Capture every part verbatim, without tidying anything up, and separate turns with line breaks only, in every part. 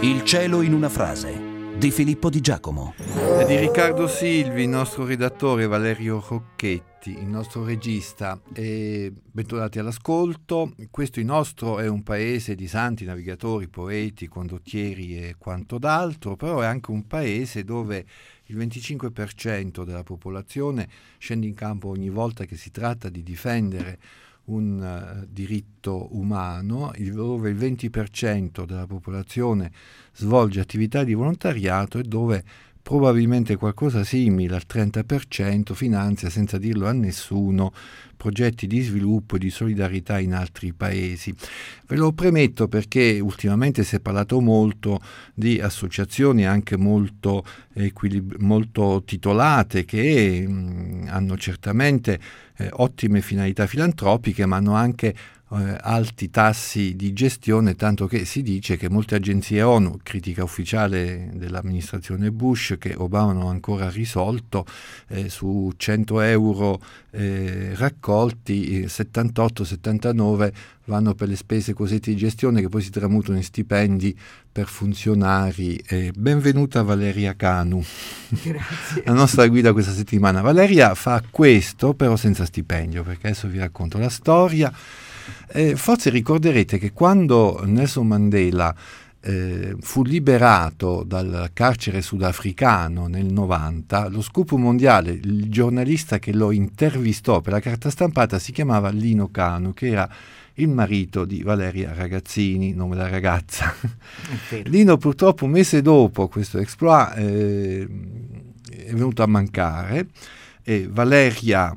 Il cielo in una frase di Filippo Di Giacomo.
E di Riccardo Silvi, il nostro redattore, Valerio Rocchetti, il nostro regista. E bentornati all'ascolto. Questo il nostro è un paese di santi, navigatori, poeti, condottieri e quanto d'altro, però è anche un paese dove il venticinque per cento della popolazione scende in campo ogni volta che si tratta di difendere un uh, diritto umano, il, dove il venti per cento della popolazione svolge attività di volontariato e dove probabilmente qualcosa simile al trenta per cento finanzia, senza dirlo a nessuno, progetti di sviluppo e di solidarietà in altri paesi. Ve lo premetto perché ultimamente si è parlato molto di associazioni anche molto, equilib- molto titolate che mh, hanno certamente eh, ottime finalità filantropiche, ma hanno anche Eh, alti tassi di gestione, tanto che si dice che molte agenzie ONU, critica ufficiale dell'amministrazione Bush, che Obama non ha ancora risolto, eh, su cento euro eh, raccolti, eh, settantotto settantanove vanno per le spese cosiddette di gestione che poi si tramutano in stipendi per funzionari. Eh, benvenuta Valeria Canu.
Grazie.
La nostra guida questa settimana. Valeria fa questo però senza stipendio, perché adesso vi racconto la storia. Eh, forse ricorderete che quando Nelson Mandela eh, fu liberato dal carcere sudafricano nel novanta, lo scoop mondiale, il giornalista che lo intervistò per la carta stampata si chiamava Lino Canu, che era il marito di Valeria Ragazzini, nome della ragazza. Lino purtroppo un mese dopo questo exploit eh, è venuto a mancare e Valeria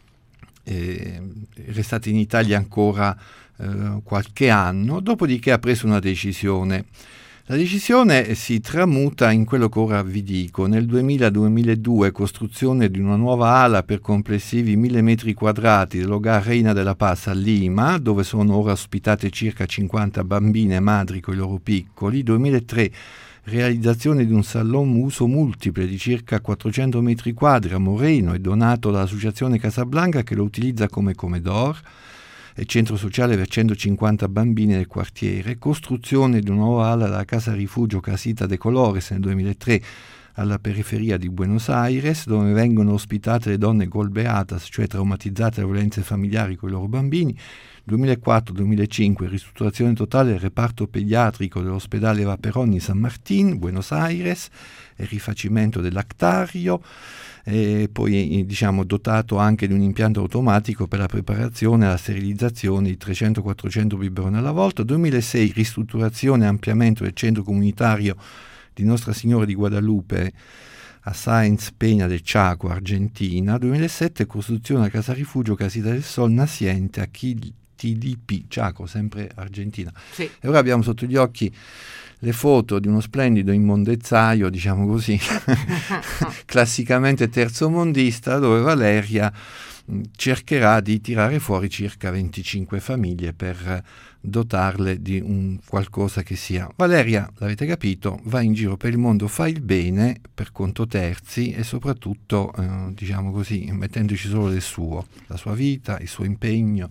è restata in Italia ancora eh, qualche anno, dopodiché ha preso una decisione. La decisione si tramuta in quello che ora vi dico. Nel duemila duemiladue costruzione di una nuova ala per complessivi mille metri quadrati dell'Hogar Reina de la Paz a Lima, dove sono ora ospitate circa cinquanta bambine e madri con i loro piccoli. duemilatré realizzazione di un salon uso multiple di circa quattrocento metri quadri a Moreno e donato dall'associazione Casablanca che lo utilizza come comedor e centro sociale per centocinquanta bambini del quartiere, costruzione di una nuova ala della casa rifugio Casita de Colores nel duemilatré alla periferia di Buenos Aires, dove vengono ospitate le donne golbeatas, cioè traumatizzate da violenze familiari con i loro bambini. duemilaquattro duemilacinque ristrutturazione totale del reparto pediatrico dell'ospedale Vaperoni San Martín, Buenos Aires, e rifacimento dell'Actario, e poi diciamo dotato anche di un impianto automatico per la preparazione e la sterilizzazione di trecento quattrocento biberoni alla volta. duemilasei ristrutturazione e ampliamento del centro comunitario di Nostra Signora di Guadalupe a Sáenz Peña del Chaco, Argentina. duemilasette costruzione della casa rifugio Casita del Sol Naciente a Quiltilipi, Chaco, sempre Argentina.
Sì.
E ora abbiamo sotto gli occhi le foto di uno splendido immondezzaio, diciamo così, classicamente terzomondista, dove Valeria cercherà di tirare fuori circa venticinque famiglie per dotarle di un qualcosa che sia. Valeria, l'avete capito, va in giro per il mondo, fa il bene per conto terzi e soprattutto, eh, diciamo così, mettendoci solo del suo, la sua vita, il suo impegno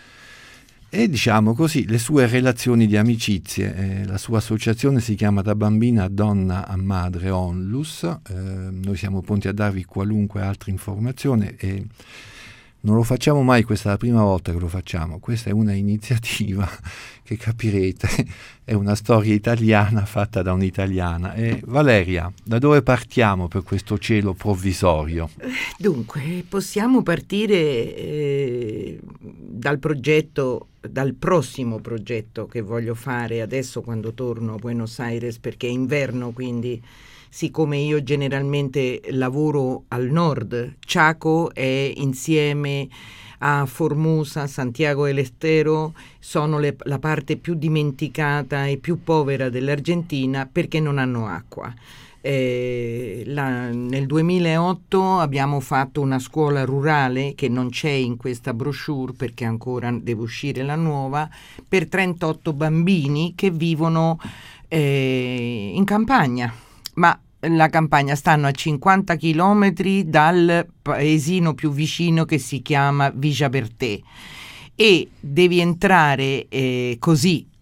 e diciamo così le sue relazioni di amicizie. Eh, la sua associazione si chiama Da Bambina a Donna a Madre Onlus. Eh, noi siamo pronti a darvi qualunque altra informazione e non lo facciamo mai, questa è la prima volta che lo facciamo, questa è una iniziativa che capirete è una storia italiana fatta da un'italiana. E Valeria, da dove partiamo per questo cielo provvisorio?
Dunque, possiamo partire eh, dal progetto, dal prossimo progetto che voglio fare adesso quando torno a Buenos Aires, perché è inverno, quindi siccome io generalmente lavoro al nord, Chaco è insieme a Formosa, Santiago del Estero, sono le, la parte più dimenticata e più povera dell'Argentina perché non hanno acqua. Eh, la, nel duemilaotto abbiamo fatto una scuola rurale che non c'è in questa brochure perché ancora deve uscire la nuova, per trentotto bambini che vivono eh, in campagna, ma la campagna stanno a cinquanta chilometri dal paesino più vicino che si chiama Villaberté e devi entrare eh, così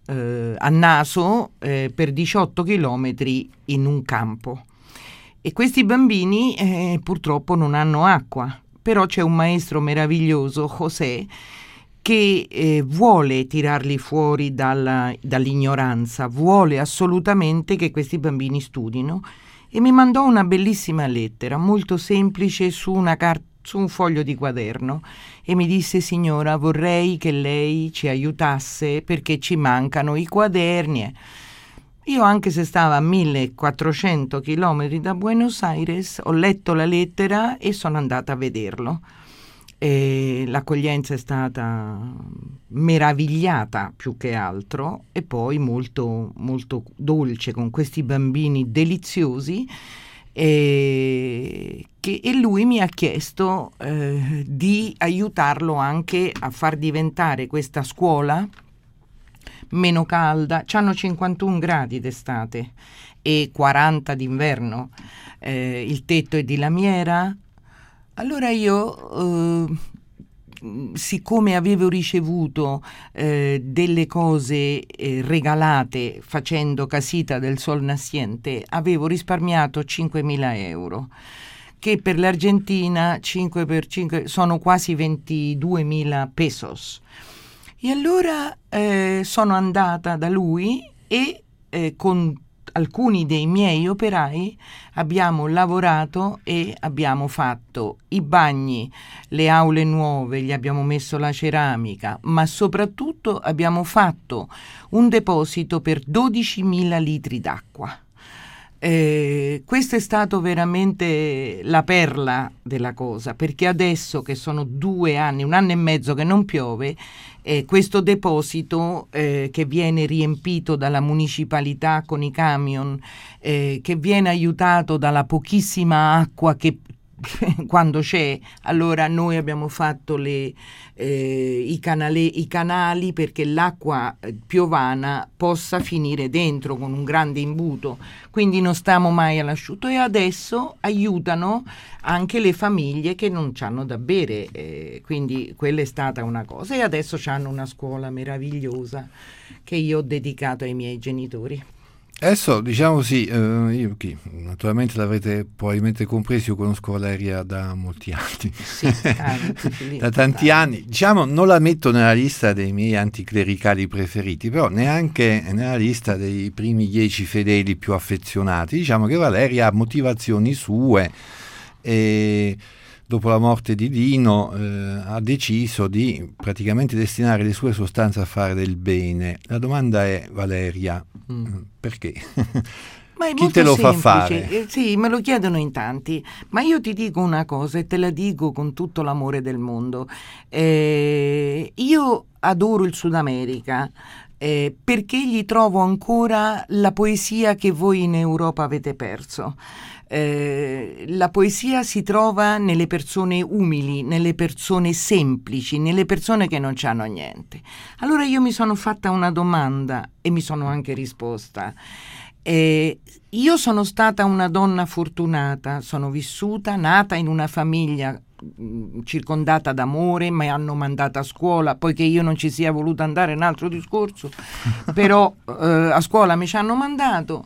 eh, a naso eh, per diciotto chilometri in un campo. E questi bambini eh, purtroppo non hanno acqua, però c'è un maestro meraviglioso, José, che eh, vuole tirarli fuori dalla, dall'ignoranza, vuole assolutamente che questi bambini studino, e mi mandò una bellissima lettera, molto semplice, su una carta, su un foglio di quaderno, e mi disse: signora, vorrei che lei ci aiutasse perché ci mancano i quaderni. Io, anche se stava a millequattrocento chilometri da Buenos Aires, ho letto la lettera e sono andata a vederlo. E l'accoglienza è stata meravigliata più che altro, e poi molto, molto dolce, con questi bambini deliziosi. E, che, e lui mi ha chiesto eh, di aiutarlo anche a far diventare questa scuola meno calda. C'hanno cinquantuno gradi d'estate e quaranta d'inverno, eh, il tetto è di lamiera. Allora io, eh, siccome avevo ricevuto eh, delle cose eh, regalate facendo casita del sol naciente, avevo risparmiato cinquemila euro, che per l'Argentina cinque per cinque sono quasi ventiduemila pesos. E allora eh, sono andata da lui e eh, con alcuni dei miei operai abbiamo lavorato e abbiamo fatto i bagni, le aule nuove, gli abbiamo messo la ceramica, ma soprattutto abbiamo fatto un deposito per dodicimila litri d'acqua. Eh, questo è stato veramente la perla della cosa, perché adesso che sono due anni, un anno e mezzo che non piove, eh, questo deposito eh, che viene riempito dalla municipalità con i camion, eh, che viene aiutato dalla pochissima acqua che quando c'è, allora noi abbiamo fatto le, eh, i, canale, i canali perché l'acqua piovana possa finire dentro con un grande imbuto, quindi non stiamo mai all'asciutto, e adesso aiutano anche le famiglie che non c'hanno da bere, eh, quindi quella è stata una cosa, e adesso c'hanno una scuola meravigliosa che io ho dedicato ai miei genitori.
Adesso, diciamo così, eh, io chi, naturalmente l'avrete probabilmente compreso, io conosco Valeria da molti anni,
sì, tanti,
da tanti anni, diciamo non la metto nella lista dei miei anticlericali preferiti, però neanche nella lista dei primi dieci fedeli più affezionati. Diciamo che Valeria ha motivazioni sue e dopo la morte di Dino eh, ha deciso di praticamente destinare le sue sostanze a fare del bene. La domanda è, Valeria, mm. perché?
Ma è
Chi te lo
semplice.
fa fare?
Eh, sì, me lo chiedono in tanti, ma io ti dico una cosa e te la dico con tutto l'amore del mondo. Eh, io adoro il Sud America, eh, perché gli trovo ancora la poesia che voi in Europa avete perso. Eh, la poesia si trova nelle persone umili, nelle persone semplici, nelle persone che non c'hanno niente. Allora io mi sono fatta una domanda e mi sono anche risposta. Eh, io sono stata una donna fortunata, sono vissuta, nata in una famiglia mh, circondata d'amore, mi hanno mandata a scuola, poiché io non ci sia voluta andare, un altro discorso, però eh, a scuola mi ci hanno mandato,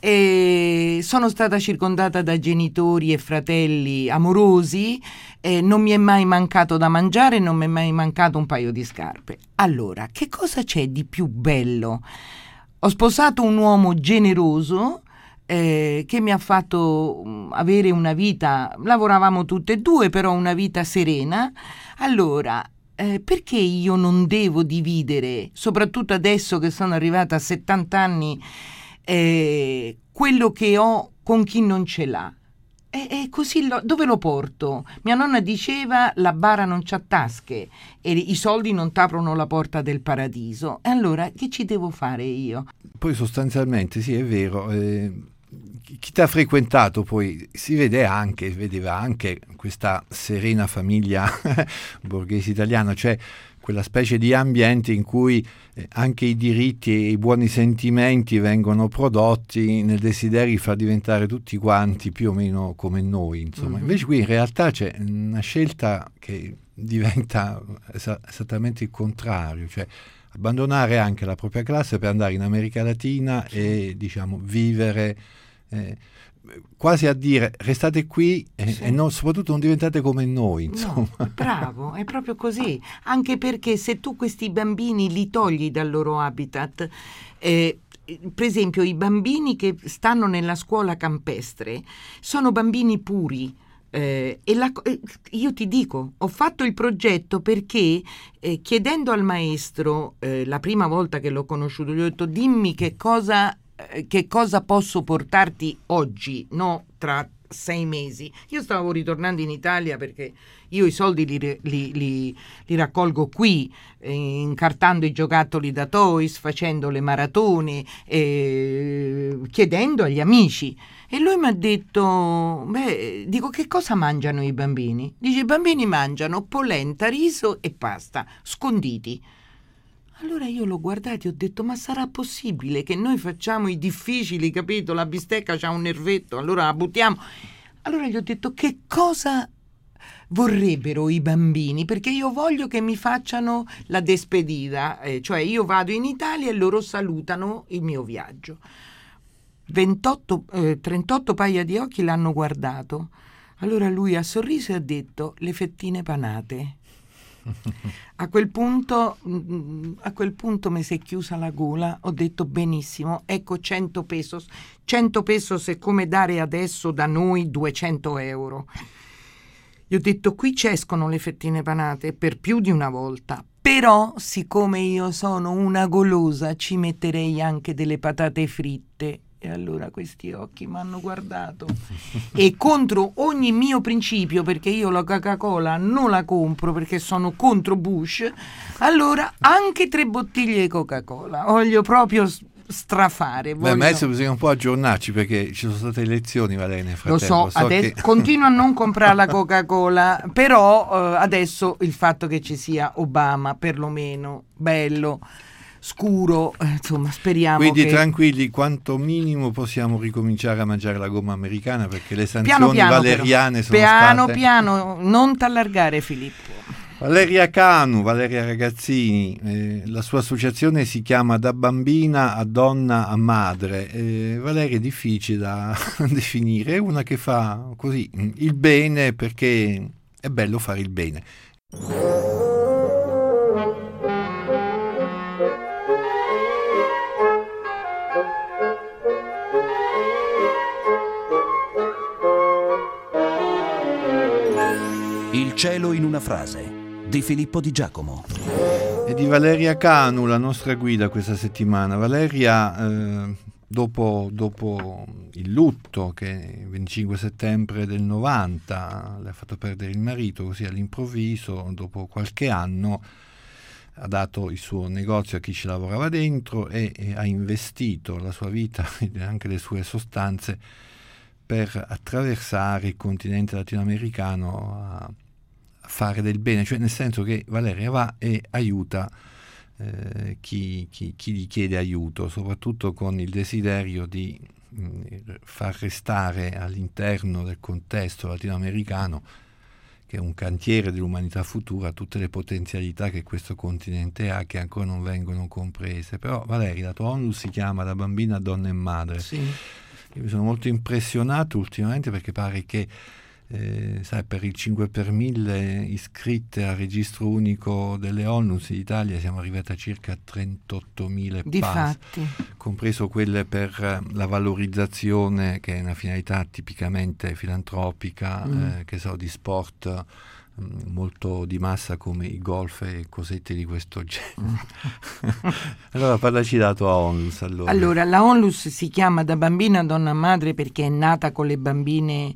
e sono stata circondata da genitori e fratelli amorosi, e non mi è mai mancato da mangiare, non mi è mai mancato un paio di scarpe. Allora, che cosa c'è di più bello? Ho sposato un uomo generoso eh, che mi ha fatto um, avere una vita, lavoravamo tutte e due, però una vita serena. Allora, eh, perché io non devo dividere, soprattutto adesso che sono arrivata a settanta anni, eh, quello che ho con chi non ce l'ha? E, e così lo, dove lo porto? Mia nonna diceva: la bara non c'ha tasche e i soldi non t'aprono la porta del paradiso. E allora che ci devo fare io?
Poi sostanzialmente sì, è vero, eh, chi ti ha frequentato poi si vede anche, vedeva anche questa serena famiglia borghese italiana, cioè quella specie di ambiente in cui eh, anche i diritti e i buoni sentimenti vengono prodotti nel desiderio di far diventare tutti quanti più o meno come noi, insomma. Mm-hmm. Invece qui in realtà c'è una scelta che diventa es- esattamente il contrario, cioè abbandonare anche la propria classe per andare in America Latina e diciamo vivere eh, quasi a dire restate qui e, sì. e non, soprattutto non diventate come noi, insomma.
No, bravo, è proprio così, anche perché se tu questi bambini li togli dal loro habitat, eh, per esempio i bambini che stanno nella scuola campestre sono bambini puri. Eh, e la, eh, io ti dico, ho fatto il progetto perché eh, chiedendo al maestro eh, la prima volta che l'ho conosciuto gli ho detto dimmi che cosa, eh, che cosa posso portarti oggi, no tra sei mesi. Io stavo ritornando in Italia perché io i soldi li, li, li, li raccolgo qui, eh, incartando i giocattoli da Toys, facendo le maratone, eh, chiedendo agli amici. E lui mi ha detto, beh, dico, che cosa mangiano i bambini? Dice, i bambini mangiano polenta, riso e pasta, sconditi. Allora io l'ho guardato e ho detto, ma sarà possibile che noi facciamo i difficili, capito? La bistecca c'ha un nervetto, allora la buttiamo. Allora gli ho detto, che cosa vorrebbero i bambini? Perché io voglio che mi facciano la despedida, eh, cioè io vado in Italia e loro salutano il mio viaggio. ventotto, eh, trentotto paia di occhi l'hanno guardato. Allora lui ha sorriso e ha detto le fettine panate. A quel punto a quel punto mi si è chiusa la gola, ho detto benissimo, ecco cento pesos. cento pesos è come dare adesso da noi duecento euro. Gli ho detto qui ci escono le fettine panate per più di una volta, però siccome io sono una golosa ci metterei anche delle patate fritte. E allora questi occhi mi hanno guardato e contro ogni mio principio, perché io la Coca-Cola non la compro perché sono contro Bush, allora anche tre bottiglie di Coca-Cola voglio proprio strafare. Voglio...
Beh, adesso bisogna un po' aggiornarci perché ci sono state elezioni, Valeria, nel frattempo.
Lo so, so adesso che... continuo a non comprare la Coca-Cola, però eh, adesso il fatto che ci sia Obama, perlomeno, bello, scuro, insomma speriamo.
Quindi
che...
tranquilli, quanto minimo possiamo ricominciare a mangiare la gomma americana perché le sanzioni
piano, piano,
valeriane
però.
sono
piano
state...
piano piano, non t'allargare Filippo.
Valeria Canu, Valeria Ragazzini, eh, la sua associazione si chiama Da bambina a donna a madre. Eh, Valeria è difficile da definire, è una che fa così il bene perché è bello fare il bene.
Il cielo in una frase di Filippo Di Giacomo.
E di Valeria Canu, la nostra guida questa settimana. Valeria, eh, dopo, dopo il lutto che il venticinque settembre del novanta le ha fatto perdere il marito così all'improvviso, dopo qualche anno ha dato il suo negozio a chi ci lavorava dentro e, e ha investito la sua vita e anche le sue sostanze per attraversare il continente latinoamericano a fare del bene, cioè nel senso che Valeria va e aiuta eh, chi, chi, chi gli chiede aiuto, soprattutto con il desiderio di mh, far restare all'interno del contesto latinoamericano, che è un cantiere dell'umanità futura, tutte le potenzialità che questo continente ha, che ancora non vengono comprese. Però Valeria, la tua onlus si chiama Da bambina a donna e madre.
Sì.
Io mi sono molto impressionato ultimamente perché pare che Eh, sai, per il cinque per mille iscritte al registro unico delle onlus in Italia siamo arrivati a circa trentottomila pass, compreso quelle per la valorizzazione, che è una finalità tipicamente filantropica, mm. eh, che so, di sport mh, molto di massa come i golf e cosette di questo genere. Allora parlaci della tua onlus. Allora.
allora, la onlus si chiama Da bambina a donna a madre perché è nata con le bambine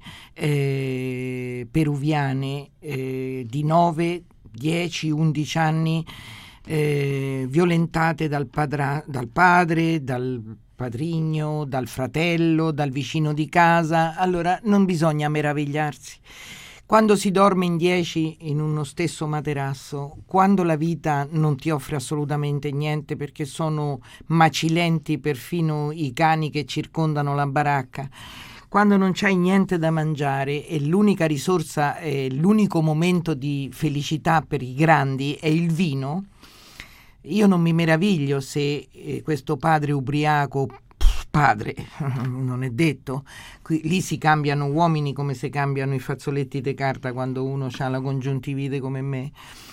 eh, peruviane eh, di nove, dieci, undici anni eh, violentate dal, padra- dal padre, dal padrigno, dal fratello, dal vicino di casa. Allora non bisogna meravigliarsi. Quando si dorme in dieci in uno stesso materasso, quando la vita non ti offre assolutamente niente perché sono macilenti perfino i cani che circondano la baracca, quando non c'hai niente da mangiare e l'unica risorsa, eh, l'unico momento di felicità per i grandi è il vino, io non mi meraviglio se eh, questo padre ubriaco, pff, padre, non è detto, qui, lì si cambiano uomini come si cambiano i fazzoletti di carta quando uno ha la congiuntivite come me.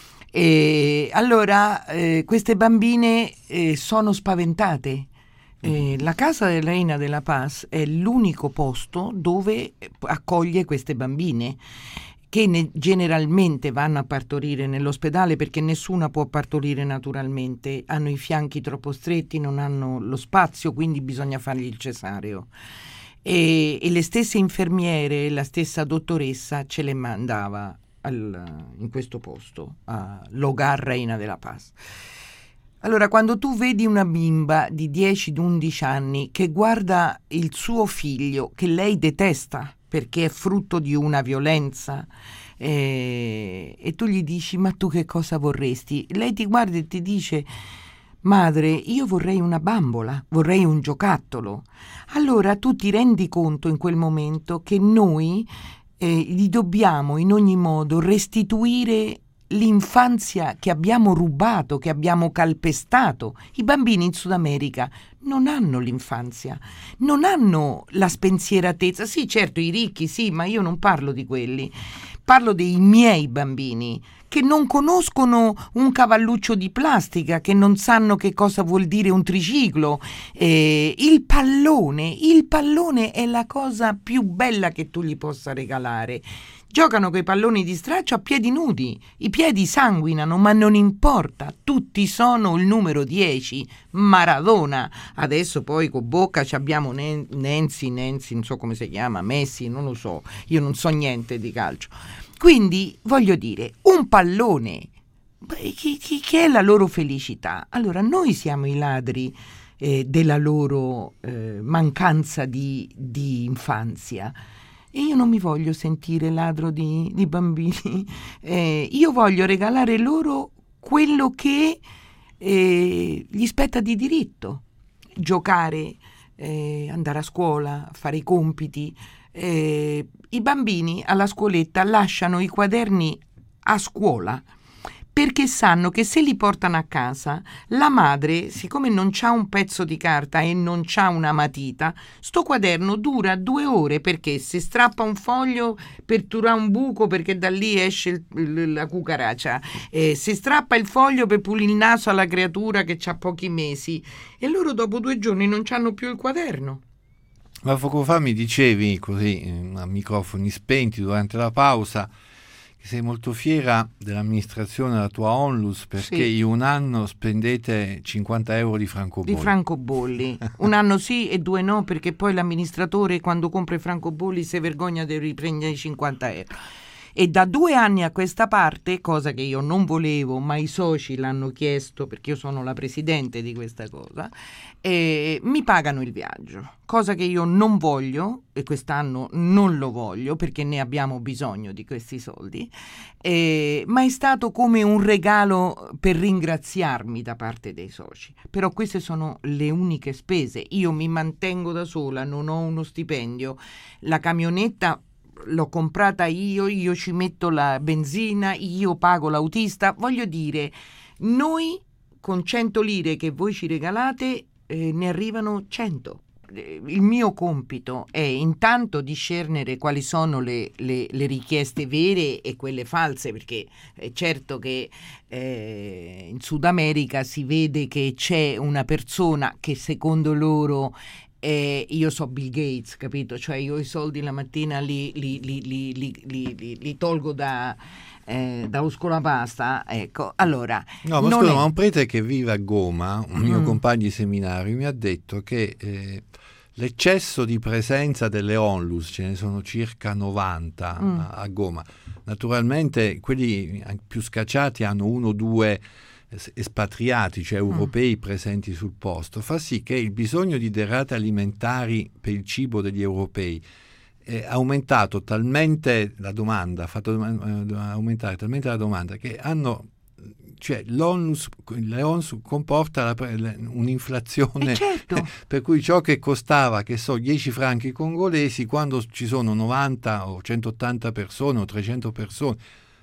E allora eh, queste bambine eh, sono spaventate. Eh, la casa della Reina de la Paz è l'unico posto dove accoglie queste bambine che ne, generalmente vanno a partorire nell'ospedale, perché nessuna può partorire naturalmente, hanno i fianchi troppo stretti, non hanno lo spazio, quindi bisogna fargli il cesareo. E, e le stesse infermiere, la stessa dottoressa ce le mandava al, in questo posto, all'Hogar Reina de la Paz. Allora, quando tu vedi una bimba di dieci undici anni che guarda il suo figlio, che lei detesta perché è frutto di una violenza, eh, e tu gli dici: ma tu che cosa vorresti? Lei ti guarda e ti dice: madre, io vorrei una bambola, vorrei un giocattolo. Allora tu ti rendi conto in quel momento che noi eh, gli dobbiamo in ogni modo restituire l'infanzia che abbiamo rubato, che abbiamo calpestato. I bambini in Sud America non hanno l'infanzia, non hanno la spensieratezza. Sì, certo, i ricchi sì, ma io non parlo di quelli. Parlo dei miei bambini, che non conoscono un cavalluccio di plastica, che non sanno che cosa vuol dire un triciclo. Eh, il pallone, il pallone è la cosa più bella che tu gli possa regalare. Giocano coi palloni di straccio a piedi nudi, i piedi sanguinano, ma non importa, tutti sono il numero dieci, Maradona. Adesso poi con Bocca abbiamo Nancy, Nancy, non so come si chiama, Messi, non lo so, io non so niente di calcio. Quindi, voglio dire, un pallone, che, che, che è la loro felicità. Allora, noi siamo i ladri eh, della loro eh, mancanza di, di infanzia. E io non mi voglio sentire ladro di, di bambini, eh, io voglio regalare loro quello che eh, gli spetta di diritto: giocare, eh, andare a scuola, fare i compiti. Eh, i bambini alla scuoletta lasciano i quaderni a scuola perché sanno che se li portano a casa, la madre, siccome non c'ha un pezzo di carta e non c'ha una matita, sto quaderno dura due ore, perché se strappa un foglio per turare un buco perché da lì esce il, il, la cucaraccia, eh, se strappa il foglio per pulire il naso alla creatura che ha pochi mesi, e loro dopo due giorni non c'hanno più il quaderno.
Ma poco fa mi dicevi così, a microfoni spenti durante la pausa, che sei molto fiera dell'amministrazione della tua Onlus, perché sì, in un anno spendete cinquanta euro di francobolli.
Di francobolli. Un anno sì e due no, perché poi l'amministratore quando compra i francobolli si vergogna di riprendere i cinquanta euro. E da due anni a questa parte, cosa che io non volevo, ma i soci l'hanno chiesto perché io sono la presidente di questa cosa, eh, mi pagano il viaggio, cosa che io non voglio, e quest'anno non lo voglio perché ne abbiamo bisogno di questi soldi, eh, ma è stato come un regalo per ringraziarmi da parte dei soci. Però queste sono le uniche spese, io mi mantengo da sola, non ho uno stipendio, la camionetta l'ho comprata io, io ci metto la benzina, io pago l'autista. Voglio dire, noi con cento lire che voi ci regalate eh, ne arrivano cento. Il mio compito è intanto discernere quali sono le, le, le richieste vere e quelle false, perché è certo che eh, in Sud America si vede che c'è una persona che secondo loro Eh, io so Bill Gates, capito? Cioè io i soldi la mattina li, li, li, li, li, li, li, li tolgo da, eh, dallo scolapasta, ecco. Allora,
no, ma scusa, è... ma un prete che vive a Goma, un mio mm. compagno di seminario, mi ha detto che eh, l'eccesso di presenza delle Onlus, ce ne sono circa novanta mm. a, a Goma, naturalmente quelli più scacciati hanno uno o due espatriati, cioè europei mm. presenti sul posto, fa sì che il bisogno di derrate alimentari per il cibo degli europei è aumentato talmente la domanda, ha fatto aumentare talmente la domanda che hanno, cioè l'Onlus, l'Onlus comporta la, un'inflazione,
eh certo.
per cui ciò che costava, che so, dieci franchi congolesi, quando ci sono novanta o centottanta persone o trecento persone,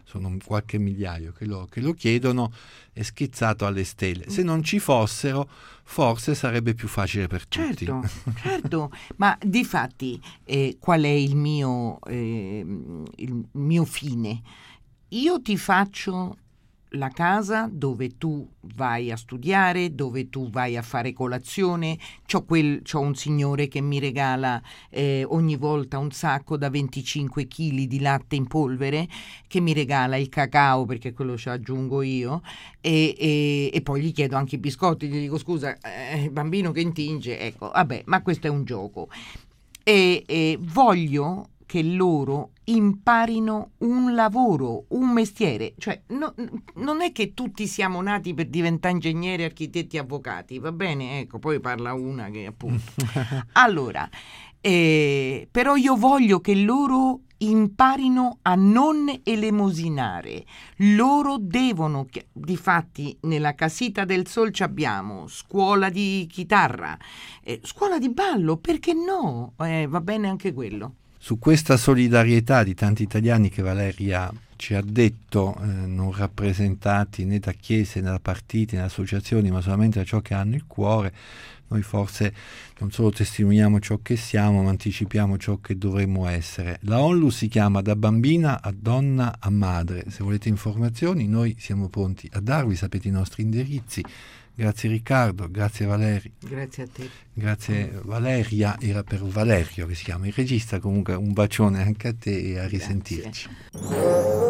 sono qualche migliaio che lo, che lo chiedono, è schizzato alle stelle. Se non ci fossero, forse sarebbe più facile per tutti.
Certo, certo, ma difatti eh, qual è il mio, eh, il mio fine? Io ti faccio la casa dove tu vai a studiare, dove tu vai a fare colazione. C'ho, quel, c'ho un signore che mi regala eh, ogni volta un sacco da venticinque chili di latte in polvere, che mi regala il cacao, perché quello ci aggiungo io, e, e, e poi gli chiedo anche i biscotti, gli dico scusa, eh, bambino che intinge, ecco, vabbè, ma questo è un gioco. E, e voglio che loro imparino un lavoro, un mestiere, cioè no, non è che tutti siamo nati per diventare ingegneri, architetti, avvocati, va bene? Ecco, poi parla una che appunto. Allora, eh, però io voglio che loro imparino a non elemosinare. Loro devono, difatti nella Casita del Sol abbiamo scuola di chitarra, eh, scuola di ballo, perché no? Eh, va bene anche quello.
Su questa solidarietà di tanti italiani che Valeria ci ha detto, eh, non rappresentati né da chiese né da partiti né da associazioni, ma solamente da ciò che hanno il cuore, noi forse non solo testimoniamo ciò che siamo, ma anticipiamo ciò che dovremmo essere. La ONLUS si chiama Da bambina a donna a madre. Se volete informazioni noi siamo pronti a darvi, sapete i nostri indirizzi. Grazie Riccardo, grazie Valeria.
Grazie a te.
Grazie Valeria, era per Valerio che si chiama il regista, comunque un bacione anche a te e a risentirci.
Grazie.